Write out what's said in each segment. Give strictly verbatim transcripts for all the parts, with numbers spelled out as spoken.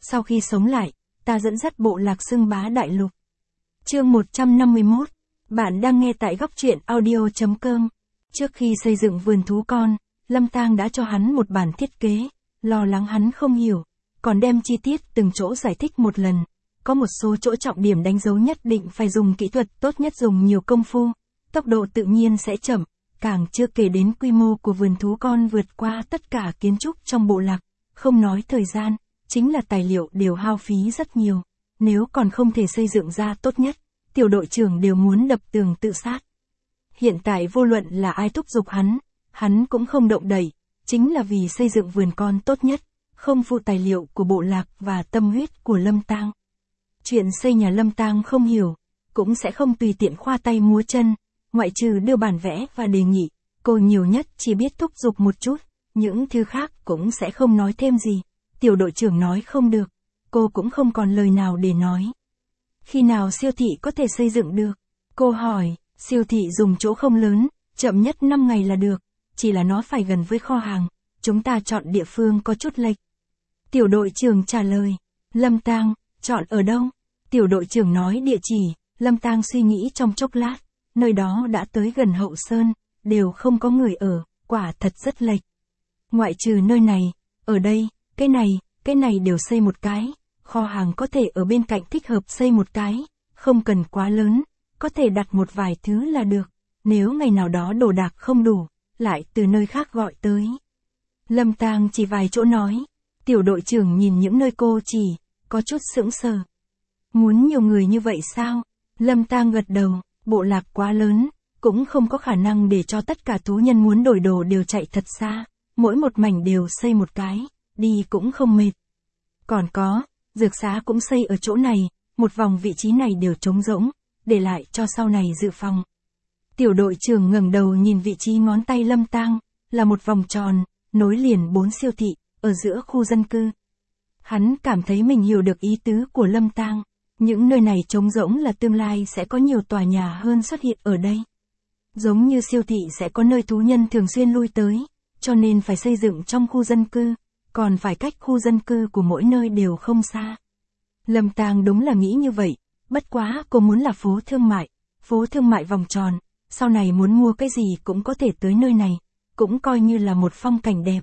Sau khi sống lại, ta dẫn dắt bộ lạc xưng bá đại lục. Chương một trăm năm mươi mốt. Bạn đang nghe tại góc truyện audio chấm com. Trước khi xây dựng vườn thú con, Lâm Tang đã cho hắn một bản thiết kế, lo lắng hắn không hiểu, còn đem chi tiết từng chỗ giải thích một lần. Có một số chỗ trọng điểm đánh dấu nhất định phải dùng kỹ thuật, tốt nhất dùng nhiều công phu, tốc độ tự nhiên sẽ chậm, càng chưa kể đến quy mô của vườn thú con vượt qua tất cả kiến trúc trong bộ lạc, không nói thời gian, chính là tài liệu đều hao phí rất nhiều, nếu còn không thể xây dựng ra tốt nhất, tiểu đội trưởng đều muốn đập tường tự sát. Hiện tại vô luận là ai thúc giục hắn, hắn cũng không động đậy, chính là vì xây dựng vườn con tốt nhất, không phụ tài liệu của bộ lạc và tâm huyết của Lâm Tang. Chuyện xây nhà Lâm Tang không hiểu, cũng sẽ không tùy tiện khoa tay múa chân, ngoại trừ đưa bản vẽ và đề nghị, cô nhiều nhất chỉ biết thúc giục một chút, những thứ khác cũng sẽ không nói thêm gì. Tiểu đội trưởng nói không được, cô cũng không còn lời nào để nói. Khi nào siêu thị có thể xây dựng được? Cô hỏi, siêu thị dùng chỗ không lớn, chậm nhất năm ngày là được, chỉ là nó phải gần với kho hàng, chúng ta chọn địa phương có chút lệch. Tiểu đội trưởng trả lời, Lâm Tang, chọn ở đâu? Tiểu đội trưởng nói địa chỉ, Lâm Tang suy nghĩ trong chốc lát, nơi đó đã tới gần Hậu Sơn, đều không có người ở, quả thật rất lệch. Ngoại trừ nơi này, ở đây, cái này, cái này đều xây một cái, kho hàng có thể ở bên cạnh thích hợp xây một cái, không cần quá lớn, có thể đặt một vài thứ là được, nếu ngày nào đó đồ đạc không đủ, lại từ nơi khác gọi tới. Lâm Tang chỉ vài chỗ nói, tiểu đội trưởng nhìn những nơi cô chỉ, có chút sững sờ. Muốn nhiều người như vậy sao? Lâm Tang gật đầu, bộ lạc quá lớn, cũng không có khả năng để cho tất cả thú nhân muốn đổi đồ đều chạy thật xa, mỗi một mảnh đều xây một cái, đi cũng không mệt. Còn có, dược xá cũng xây ở chỗ này, một vòng vị trí này đều trống rỗng, để lại cho sau này dự phòng. Tiểu đội trưởng ngẩng đầu nhìn vị trí ngón tay Lâm Tang, là một vòng tròn, nối liền bốn siêu thị, ở giữa khu dân cư. Hắn cảm thấy mình hiểu được ý tứ của Lâm Tang, những nơi này trống rỗng là tương lai sẽ có nhiều tòa nhà hơn xuất hiện ở đây. Giống như siêu thị sẽ có nơi thú nhân thường xuyên lui tới, cho nên phải xây dựng trong khu dân cư, còn phải cách khu dân cư của mỗi nơi đều không xa. Lâm Tang đúng là nghĩ như vậy, bất quá cô muốn là phố thương mại, phố thương mại vòng tròn, sau này muốn mua cái gì cũng có thể tới nơi này, cũng coi như là một phong cảnh đẹp.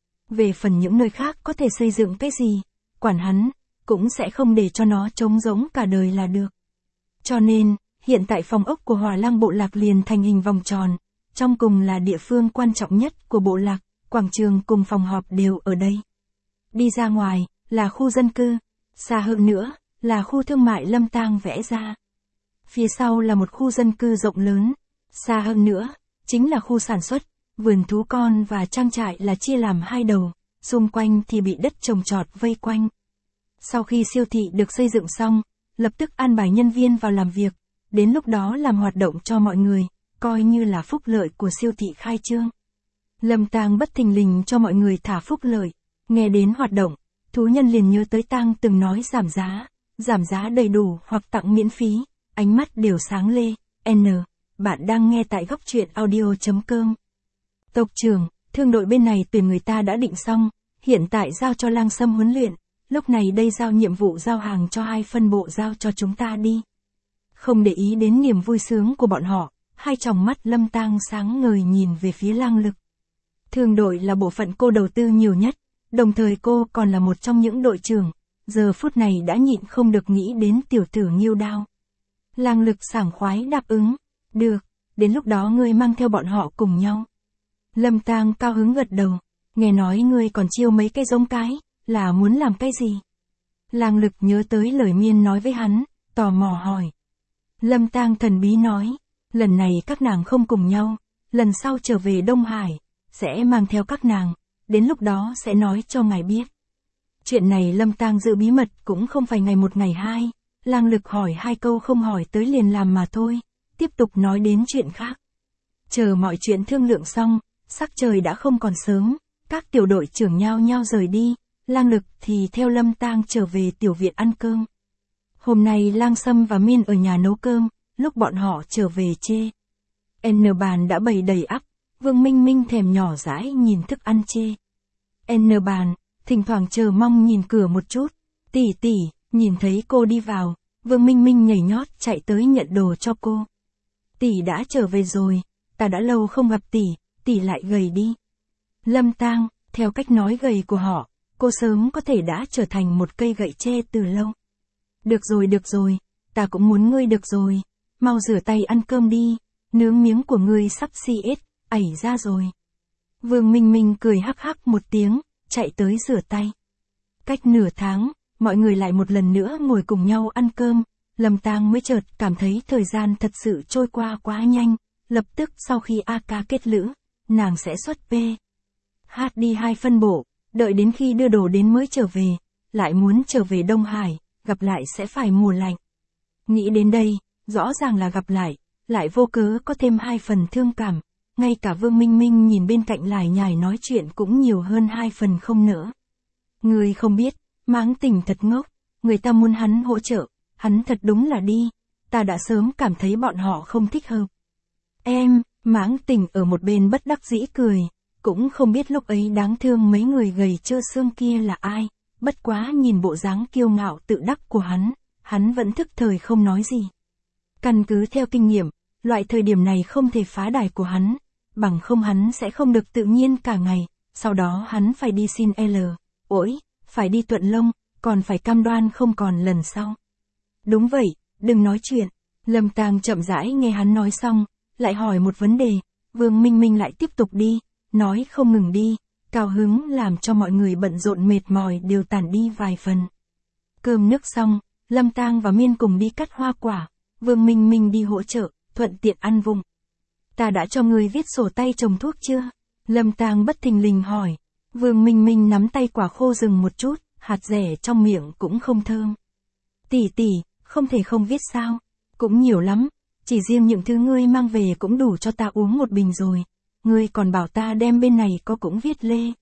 Về phần những nơi khác có thể xây dựng cái gì, quản hắn, cũng sẽ không để cho nó trống rỗng cả đời là được. Cho nên, hiện tại phòng ốc của Hỏa Lang bộ lạc liền thành hình vòng tròn, trong cùng là địa phương quan trọng nhất của bộ lạc, quảng trường cùng phòng họp đều ở đây. Đi ra ngoài, là khu dân cư, xa hơn nữa, là khu thương mại Lâm Tang vẽ ra. Phía sau là một khu dân cư rộng lớn, xa hơn nữa, chính là khu sản xuất, vườn thú con và trang trại là chia làm hai đầu, xung quanh thì bị đất trồng trọt vây quanh. Sau khi siêu thị được xây dựng xong, lập tức an bài nhân viên vào làm việc, đến lúc đó làm hoạt động cho mọi người, coi như là phúc lợi của siêu thị khai trương. Lâm Tang bất thình lình cho mọi người thả phúc lợi, nghe đến hoạt động, thú nhân liền nhớ tới Tang từng nói giảm giá, giảm giá đầy đủ hoặc tặng miễn phí, ánh mắt đều sáng lê. N, bạn đang nghe tại góc truyện audio chấm com. Tộc trưởng, thương đội bên này tuyển người ta đã định xong, hiện tại giao cho Lang Sâm huấn luyện, lúc này đây giao nhiệm vụ giao hàng cho hai phân bộ giao cho chúng ta đi. Không để ý đến niềm vui sướng của bọn họ, hai tròng mắt Lâm Tang sáng ngời nhìn về phía Lang Lực. Thương đội là bộ phận cô đầu tư nhiều nhất, đồng thời cô còn là một trong những đội trưởng, giờ phút này đã nhịn không được nghĩ đến tiểu tử Nghiêu Đao. Lang Lực sảng khoái đáp ứng, được, đến lúc đó ngươi mang theo bọn họ cùng nhau. Lâm Tang cao hứng gật đầu, nghe nói ngươi còn chiêu mấy cái giống cái, là muốn làm cái gì? Lang Lực nhớ tới lời Miên nói với hắn, tò mò hỏi. Lâm Tang thần bí nói, lần này các nàng không cùng nhau, lần sau trở về Đông Hải, sẽ mang theo các nàng, đến lúc đó sẽ nói cho ngài biết. Chuyện này Lâm Tang giữ bí mật cũng không phải ngày một ngày hai, Lang Lực hỏi hai câu không hỏi tới liền làm mà thôi, tiếp tục nói đến chuyện khác. Chờ mọi chuyện thương lượng xong, sắc trời đã không còn sớm, các tiểu đội trưởng nhao nhao rời đi, Lang Lực thì theo Lâm Tang trở về tiểu viện ăn cơm. Hôm nay Lang Sâm và Miên ở nhà nấu cơm, lúc bọn họ trở về chê. N bàn đã bày đầy ắp, Vương Minh Minh thèm nhỏ dãi nhìn thức ăn chê. N bàn, thỉnh thoảng chờ mong nhìn cửa một chút, Tỷ tỷ, nhìn thấy cô đi vào, Vương Minh Minh nhảy nhót chạy tới nhận đồ cho cô. Tỷ đã trở về rồi, ta đã lâu không gặp tỷ, tỷ lại gầy đi. Lâm Tang, theo cách nói gầy của họ, cô sớm có thể đã trở thành một cây gậy tre từ lâu. Được rồi được rồi, ta cũng muốn ngươi được rồi, mau rửa tay ăn cơm đi, nướng miếng của ngươi sắp xi ết, ảy ra rồi. Vương Minh Minh cười hắc hắc một tiếng, chạy tới rửa tay. Cách nửa tháng, mọi người lại một lần nữa ngồi cùng nhau ăn cơm, Lâm Tang mới chợt cảm thấy thời gian thật sự trôi qua quá nhanh, lập tức sau khi a ca kết lữ, nàng sẽ xuất P. Hát đi hai phân bộ, đợi đến khi đưa đồ đến mới trở về, lại muốn trở về Đông Hải, gặp lại sẽ phải mùa lạnh. Nghĩ đến đây, rõ ràng là gặp lại, lại vô cớ có thêm hai phần thương cảm, ngay cả Vương Minh Minh nhìn bên cạnh lải nhải nói chuyện cũng nhiều hơn hai phần không nỡ. Người không biết, Mãng Tình thật ngốc, người ta muốn hắn hỗ trợ, hắn thật đúng là đi, ta đã sớm cảm thấy bọn họ không thích hợp. Em, Mãng Tình ở một bên bất đắc dĩ cười, cũng không biết lúc ấy đáng thương mấy người gầy trơ xương kia là ai, bất quá nhìn bộ dáng kiêu ngạo tự đắc của hắn, hắn vẫn thức thời không nói gì. Căn cứ theo kinh nghiệm, loại thời điểm này không thể phá đài của hắn, bằng không hắn sẽ không được tự nhiên cả ngày, sau đó hắn phải đi xin L, ổi, phải đi tuận lông, còn phải cam đoan không còn lần sau. Đúng vậy, đừng nói chuyện. Lâm Tang chậm rãi nghe hắn nói xong, lại hỏi một vấn đề, Vương Minh Minh lại tiếp tục đi, nói không ngừng đi, cao hứng làm cho mọi người bận rộn mệt mỏi đều tản đi vài phần. Cơm nước xong, Lâm Tang và Miên cùng đi cắt hoa quả, Vương Minh Minh đi hỗ trợ, thuận tiện ăn vụng. Ta đã cho người viết sổ tay trồng thuốc chưa? Lâm Tang bất thình lình hỏi. Vương Minh Minh nắm tay quả khô dừng một chút, hạt rẻ trong miệng cũng không thơm. Tỷ tỷ, không thể không viết sao? Cũng nhiều lắm, chỉ riêng những thứ ngươi mang về cũng đủ cho ta uống một bình rồi. Ngươi còn bảo ta đem bên này có cũng viết lê.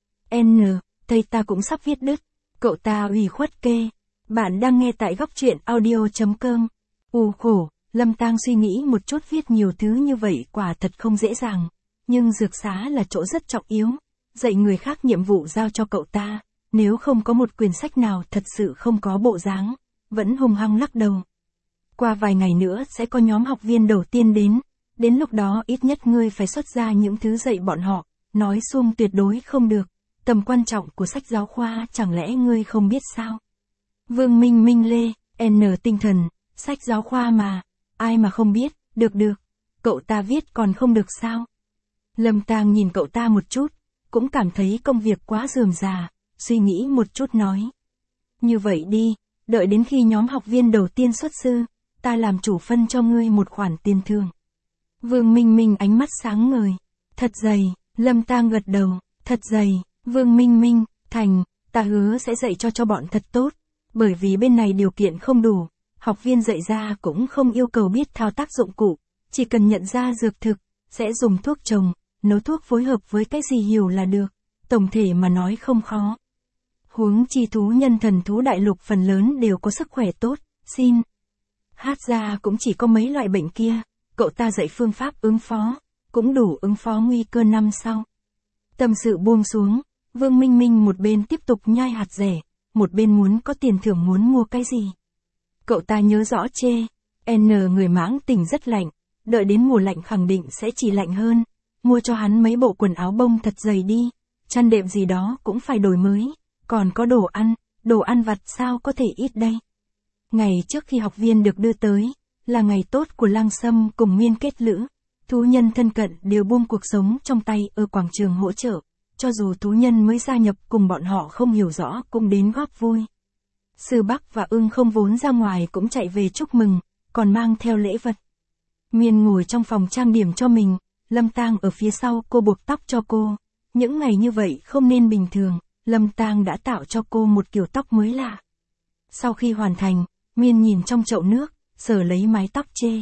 N, thầy ta cũng sắp viết đứt. Cậu ta ủy khuất kê. Bạn đang nghe tại góc truyện audio chấm com. U khổ, Lâm Tang suy nghĩ một chút viết nhiều thứ như vậy quả thật không dễ dàng. Nhưng dược xá là chỗ rất trọng yếu. Dạy người khác nhiệm vụ giao cho cậu ta. Nếu không có một quyển sách nào thật sự không có bộ dáng. Vẫn hung hăng lắc đầu. Qua vài ngày nữa sẽ có nhóm học viên đầu tiên đến. Đến lúc đó ít nhất ngươi phải xuất ra những thứ dạy bọn họ. Nói suông tuyệt đối không được. Tầm quan trọng của sách giáo khoa chẳng lẽ ngươi không biết sao? Vương Minh Minh lê, N tinh thần, sách giáo khoa mà, ai mà không biết, được được, cậu ta viết còn không được sao? Lâm Tang nhìn cậu ta một chút, cũng cảm thấy công việc quá rườm rà, suy nghĩ một chút nói. Như vậy đi, đợi đến khi nhóm học viên đầu tiên xuất sư, ta làm chủ phân cho ngươi một khoản tiền thưởng. Vương Minh Minh ánh mắt sáng ngời, thật dày, Lâm Tang gật đầu, thật dày, Vương Minh Minh, thành, ta hứa sẽ dạy cho cho bọn thật tốt, bởi vì bên này điều kiện không đủ, học viên dạy ra cũng không yêu cầu biết thao tác dụng cụ, chỉ cần nhận ra dược thực, sẽ dùng thuốc trồng, nấu thuốc phối hợp với cái gì hiểu là được, tổng thể mà nói không khó. Huống chi thú nhân thần thú đại lục phần lớn đều có sức khỏe tốt, xin. Hát ra cũng chỉ có mấy loại bệnh kia, cậu ta dạy phương pháp ứng phó, cũng đủ ứng phó nguy cơ năm sau. Tâm sự buông xuống, Vương Minh Minh một bên tiếp tục nhai hạt rẻ, một bên muốn có tiền thưởng muốn mua cái gì. Cậu ta nhớ rõ chê, N người Mãng Tình rất lạnh, đợi đến mùa lạnh khẳng định sẽ chỉ lạnh hơn, mua cho hắn mấy bộ quần áo bông thật dày đi, chăn đệm gì đó cũng phải đổi mới, còn có đồ ăn, đồ ăn vặt sao có thể ít đây. Ngày trước khi học viên được đưa tới, là ngày tốt của Lang Sâm cùng Miên kết lữ, thú nhân thân cận đều buông cuộc sống trong tay ở quảng trường hỗ trợ, cho dù thú nhân mới gia nhập cùng bọn họ không hiểu rõ cũng đến góp vui. Sư Bắc và Ưng không vốn ra ngoài cũng chạy về chúc mừng, còn mang theo lễ vật. Miên ngồi trong phòng trang điểm cho mình, Lâm Tang ở phía sau cô buộc tóc cho cô. Những ngày như vậy không nên bình thường, Lâm Tang đã tạo cho cô một kiểu tóc mới lạ. Sau khi hoàn thành, Miên nhìn trong chậu nước, sờ lấy mái tóc chê.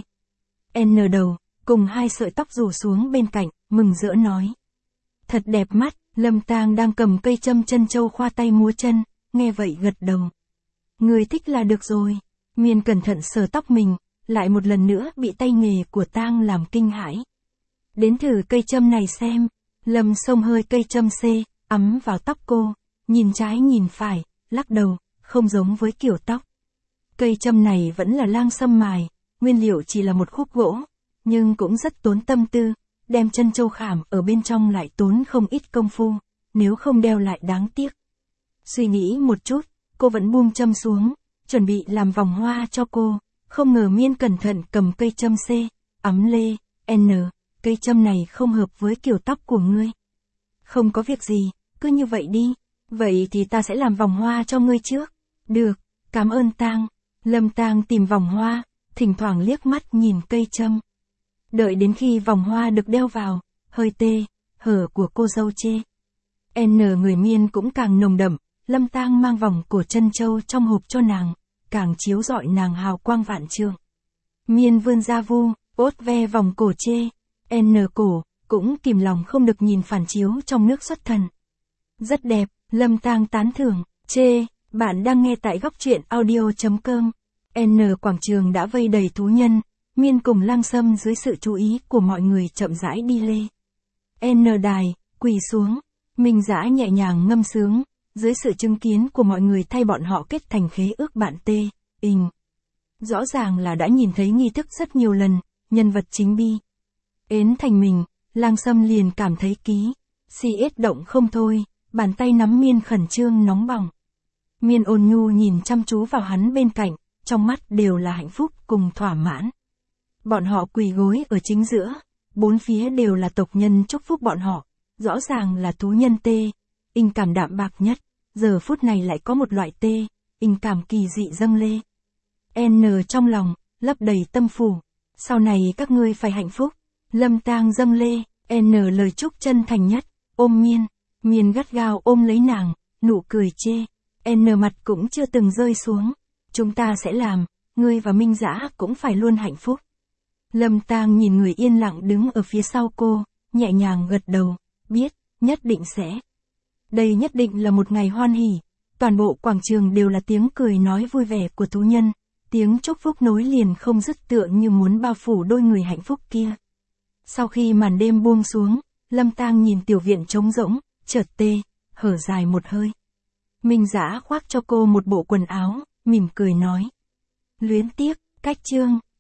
N đầu, cùng hai sợi tóc rủ xuống bên cạnh, mừng rỡ nói. Thật đẹp mắt, Lâm Tang đang cầm cây châm chân châu khoa tay múa chân, nghe vậy gật đầu. Người thích là được rồi. Miên cẩn thận sờ tóc mình, lại một lần nữa bị tay nghề của Tang làm kinh hãi. Đến thử cây châm này xem. Lâm xông hơi cây châm xê, ấm vào tóc cô, nhìn trái nhìn phải, lắc đầu, không giống với kiểu tóc. Cây châm này vẫn là lang sâm mài, nguyên liệu chỉ là một khúc gỗ, nhưng cũng rất tốn tâm tư, đem chân châu khảm ở bên trong lại tốn không ít công phu, nếu không đeo lại đáng tiếc. Suy nghĩ một chút, cô vẫn buông châm xuống, chuẩn bị làm vòng hoa cho cô, không ngờ Miên cẩn thận cầm cây châm C, ấm lê, N, cây châm này không hợp với kiểu tóc của ngươi. Không có việc gì, cứ như vậy đi, vậy thì ta sẽ làm vòng hoa cho ngươi trước. Được, cảm ơn Tang. Lâm Tang tìm vòng hoa, thỉnh thoảng liếc mắt nhìn cây châm. Đợi đến khi vòng hoa được đeo vào, hơi tê, hở của cô dâu chê. N người Miên cũng càng nồng đậm, Lâm Tang mang vòng cổ chân châu trong hộp cho nàng, càng chiếu rọi nàng hào quang vạn trượng. Miên vươn ra vu, ốt ve vòng cổ chê, N cổ, cũng kìm lòng không được nhìn phản chiếu trong nước xuất thần. Rất đẹp, Lâm Tang tán thưởng, chê, bạn đang nghe tại góc truyện audio chấm com. N quảng trường đã vây đầy thú nhân, Miên cùng Lang Sâm dưới sự chú ý của mọi người chậm rãi đi lê. N đài, quỳ xuống, Minh Dã nhẹ nhàng ngâm sướng, dưới sự chứng kiến của mọi người thay bọn họ kết thành khế ước bạn tê, ình. Rõ ràng là đã nhìn thấy nghi thức rất nhiều lần, nhân vật chính bi. Ến thành mình, Lang Sâm liền cảm thấy ký, si ết động không thôi, bàn tay nắm Miên khẩn trương nóng bỏng. Miên ôn nhu nhìn chăm chú vào hắn bên cạnh, trong mắt đều là hạnh phúc cùng thỏa mãn. Bọn họ quỳ gối ở chính giữa, bốn phía đều là tộc nhân chúc phúc bọn họ, rõ ràng là thú nhân tê, inh cảm đạm bạc nhất, giờ phút này lại có một loại tê, inh cảm kỳ dị dâng lê. N trong lòng, lấp đầy tâm phủ, sau này các ngươi phải hạnh phúc. Lâm Tang dâng lê, N lời chúc chân thành nhất, ôm Miên, Miên gắt gao ôm lấy nàng, nụ cười chê, N mặt cũng chưa từng rơi xuống, chúng ta sẽ làm, ngươi và Minh Dã cũng phải luôn hạnh phúc. Lâm Tang nhìn người yên lặng đứng ở phía sau cô, nhẹ nhàng gật đầu, biết, nhất định sẽ. Đây nhất định là một ngày hoan hỉ, toàn bộ quảng trường đều là tiếng cười nói vui vẻ của thú nhân, tiếng chúc phúc nối liền không dứt tựa như muốn bao phủ đôi người hạnh phúc kia. Sau khi màn đêm buông xuống, Lâm Tang nhìn tiểu viện trống rỗng, chợt tê, hở dài một hơi. Minh Dã khoác cho cô một bộ quần áo, mỉm cười nói. Luyến tiếc, cách chương.